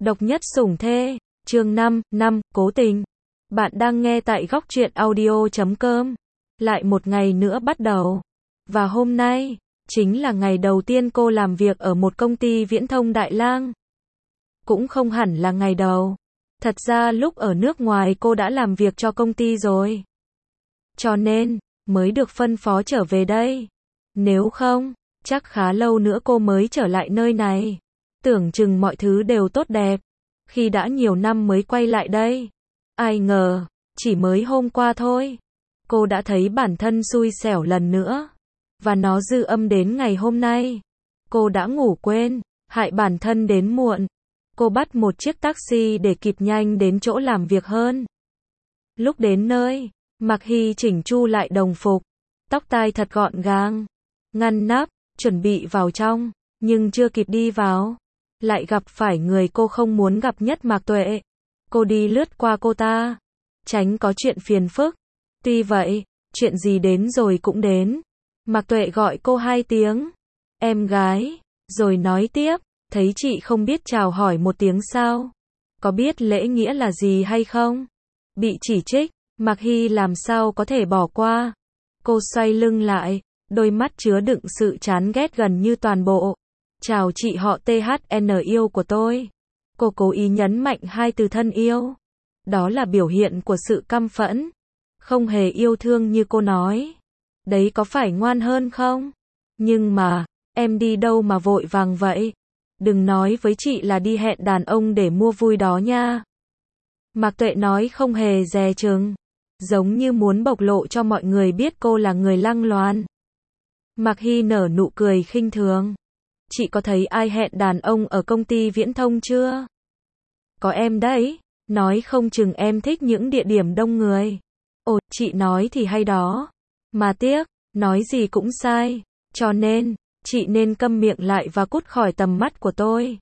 Độc nhất sủng thê, chương 5, cố tình. Bạn đang nghe tại góc truyện audio.com. Lại một ngày nữa bắt đầu. Và hôm nay, chính là ngày đầu tiên cô làm việc ở một công ty viễn thông Đại Lang. Cũng không hẳn là ngày đầu. Thật ra lúc ở nước ngoài cô đã làm việc cho công ty rồi. Cho nên, mới được phân phó trở về đây. Nếu không, chắc khá lâu nữa cô mới trở lại nơi này. Tưởng chừng mọi thứ đều tốt đẹp. Khi đã nhiều năm mới quay lại đây. Ai ngờ, chỉ mới hôm qua thôi. Cô đã thấy bản thân xui xẻo lần nữa. Và nó dư âm đến ngày hôm nay. Cô đã ngủ quên, hại bản thân đến muộn. Cô bắt một chiếc taxi để kịp nhanh đến chỗ làm việc hơn. Lúc đến nơi, Mạc Hy chỉnh chu lại đồng phục. Tóc tai thật gọn gàng. Ngăn nắp, chuẩn bị vào trong. Nhưng chưa kịp đi vào. Lại gặp phải người cô không muốn gặp nhất, Mạc Tuệ. Cô đi lướt qua cô ta. Tránh có chuyện phiền phức. Tuy vậy, chuyện gì đến rồi cũng đến. Mạc Tuệ gọi cô 2 tiếng. Em gái. Rồi nói tiếp. Thấy chị không biết chào hỏi một tiếng sao? Có biết lễ nghĩa là gì hay không? Bị chỉ trích, Mạc Hy làm sao có thể bỏ qua. Cô xoay lưng lại, đôi mắt chứa đựng sự chán ghét gần như toàn bộ. Chào chị họ THN yêu của tôi. Cô cố ý nhấn mạnh 2 từ thân yêu. Đó là biểu hiện của sự căm phẫn. Không hề yêu thương như cô nói. Đấy có phải ngoan hơn không? Nhưng mà, em đi đâu mà vội vàng vậy? Đừng nói với chị là đi hẹn đàn ông để mua vui đó nha. Mạc Tuệ nói không hề dè chừng. Giống như muốn bộc lộ cho mọi người biết cô là người lăng loàn. Mạc Hy nở nụ cười khinh thường. Chị có thấy ai hẹn đàn ông ở công ty viễn thông chưa? Có em đấy. Nói không chừng em thích những địa điểm đông người. Ồ, chị nói thì hay đó. Mà tiếc, nói gì cũng sai. Cho nên, chị nên câm miệng lại và cút khỏi tầm mắt của tôi.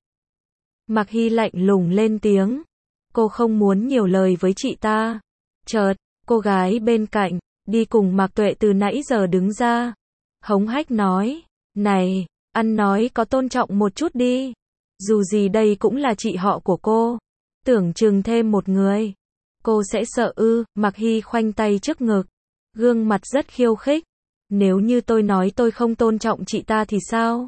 Mạc Hy lạnh lùng lên tiếng. Cô không muốn nhiều lời với chị ta. Chợt, cô gái bên cạnh, đi cùng Mạc Tuệ từ nãy giờ đứng ra. Hống hách nói. Này, ăn nói có tôn trọng một chút đi. Dù gì đây cũng là chị họ của cô. Tưởng chừng thêm một người. Cô sẽ sợ ư? Mạc Hy khoanh tay trước ngực. Gương mặt rất khiêu khích. Nếu như tôi nói tôi không tôn trọng chị ta thì sao?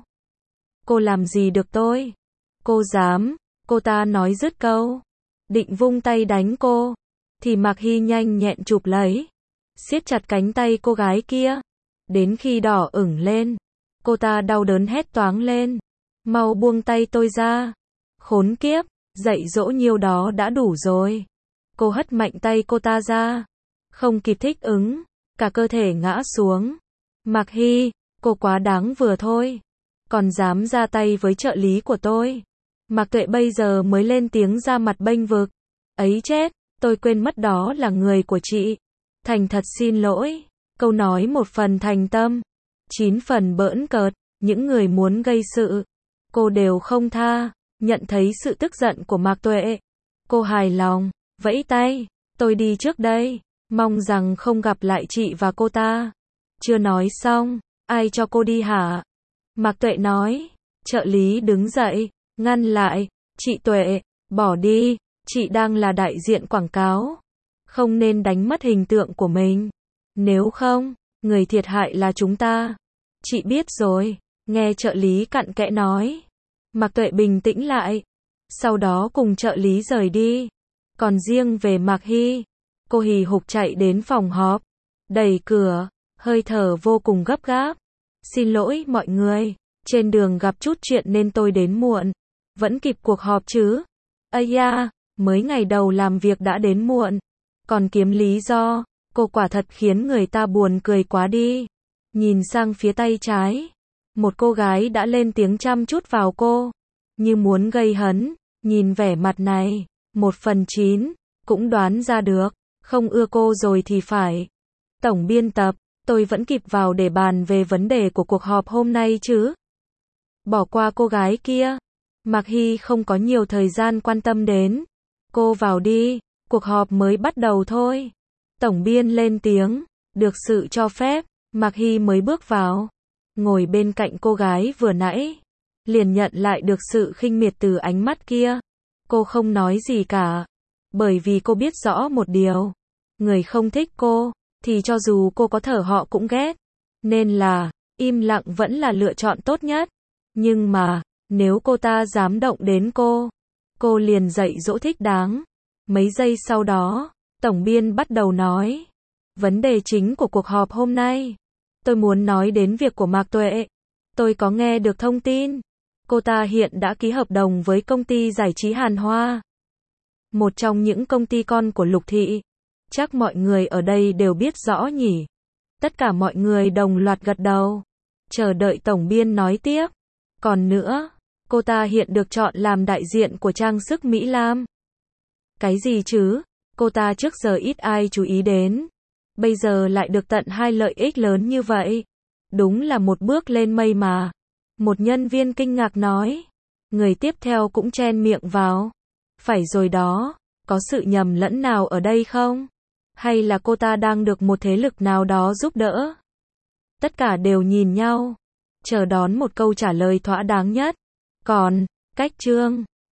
Cô làm gì được tôi? Cô dám. Cô ta nói dứt câu. Định vung tay đánh cô. Thì Mạc Hy nhanh nhẹn chụp lấy. Siết chặt cánh tay cô gái kia. Đến khi đỏ ửng lên. Cô ta đau đớn hét toáng lên. Mau buông tay tôi ra. Khốn kiếp. Dạy dỗ nhiêu đó đã đủ rồi. Cô hất mạnh tay cô ta ra. Không kịp thích ứng. Cả cơ thể ngã xuống. Mạc Hy, cô quá đáng vừa thôi. Còn dám ra tay với trợ lý của tôi. Mạc Tuệ bây giờ mới lên tiếng ra mặt bênh vực. Ấy chết, tôi quên mất đó là người của chị. Thành thật xin lỗi. Câu nói 1 phần thành tâm, 9 phần bỡn cợt. Những người muốn gây sự, cô đều không tha. Nhận thấy sự tức giận của Mạc Tuệ. Cô hài lòng, vẫy tay. Tôi đi trước đây. Mong rằng không gặp lại chị và cô ta. Chưa nói xong, ai cho cô đi hả? Mạc Tuệ nói. Trợ lý đứng dậy, ngăn lại. Chị Tuệ, bỏ đi. Chị đang là đại diện quảng cáo. Không nên đánh mất hình tượng của mình. Nếu không, người thiệt hại là chúng ta. Chị biết rồi. Nghe trợ lý cặn kẽ nói. Mạc Tuệ bình tĩnh lại. Sau đó cùng trợ lý rời đi. Còn riêng về Mạc Hy, cô hì hục chạy đến phòng họp. Đẩy cửa, hơi thở vô cùng gấp gáp. Xin lỗi mọi người, trên đường gặp chút chuyện nên tôi đến muộn. Vẫn kịp cuộc họp chứ? Ây da, mới ngày đầu làm việc đã đến muộn. Còn kiếm lý do, cô quả thật khiến người ta buồn cười quá đi. Nhìn sang phía tay trái. Một cô gái đã lên tiếng chăm chút vào cô. Như muốn gây hấn. Nhìn vẻ mặt này, 1/9, cũng đoán ra được. Không ưa cô rồi thì phải. Tổng biên tập, tôi vẫn kịp vào để bàn về vấn đề của cuộc họp hôm nay chứ. Bỏ qua cô gái kia. Mạc Hy không có nhiều thời gian quan tâm đến. Cô vào đi, cuộc họp mới bắt đầu thôi. Tổng biên lên tiếng. Được sự cho phép, Mạc Hy mới bước vào. Ngồi bên cạnh cô gái vừa nãy. Liền nhận lại được sự khinh miệt từ ánh mắt kia. Cô không nói gì cả. Bởi vì cô biết rõ một điều. Người không thích cô, thì cho dù cô có thở họ cũng ghét. Nên là, im lặng vẫn là lựa chọn tốt nhất. Nhưng mà, nếu cô ta dám động đến cô liền dạy dỗ thích đáng. Mấy giây sau đó, tổng biên bắt đầu nói. Vấn đề chính của cuộc họp hôm nay. Tôi muốn nói đến việc của Mạc Tuệ. Tôi có nghe được thông tin. Cô ta hiện đã ký hợp đồng với công ty giải trí Hàn Hoa. Một trong những công ty con của Lục Thị. Chắc mọi người ở đây đều biết rõ nhỉ. Tất cả mọi người đồng loạt gật đầu. Chờ đợi tổng biên nói tiếp. Còn nữa, cô ta hiện được chọn làm đại diện của trang sức Mỹ Lam. Cái gì chứ? Cô ta trước giờ ít ai chú ý đến. Bây giờ lại được tận 2 lợi ích lớn như vậy. Đúng là một bước lên mây mà. Một nhân viên kinh ngạc nói. Người tiếp theo cũng chen miệng vào. Phải rồi đó, có sự nhầm lẫn nào ở đây không? Hay là cô ta đang được một thế lực nào đó giúp đỡ? Tất cả đều nhìn nhau, chờ đón một câu trả lời thỏa đáng nhất. Còn, cách Trương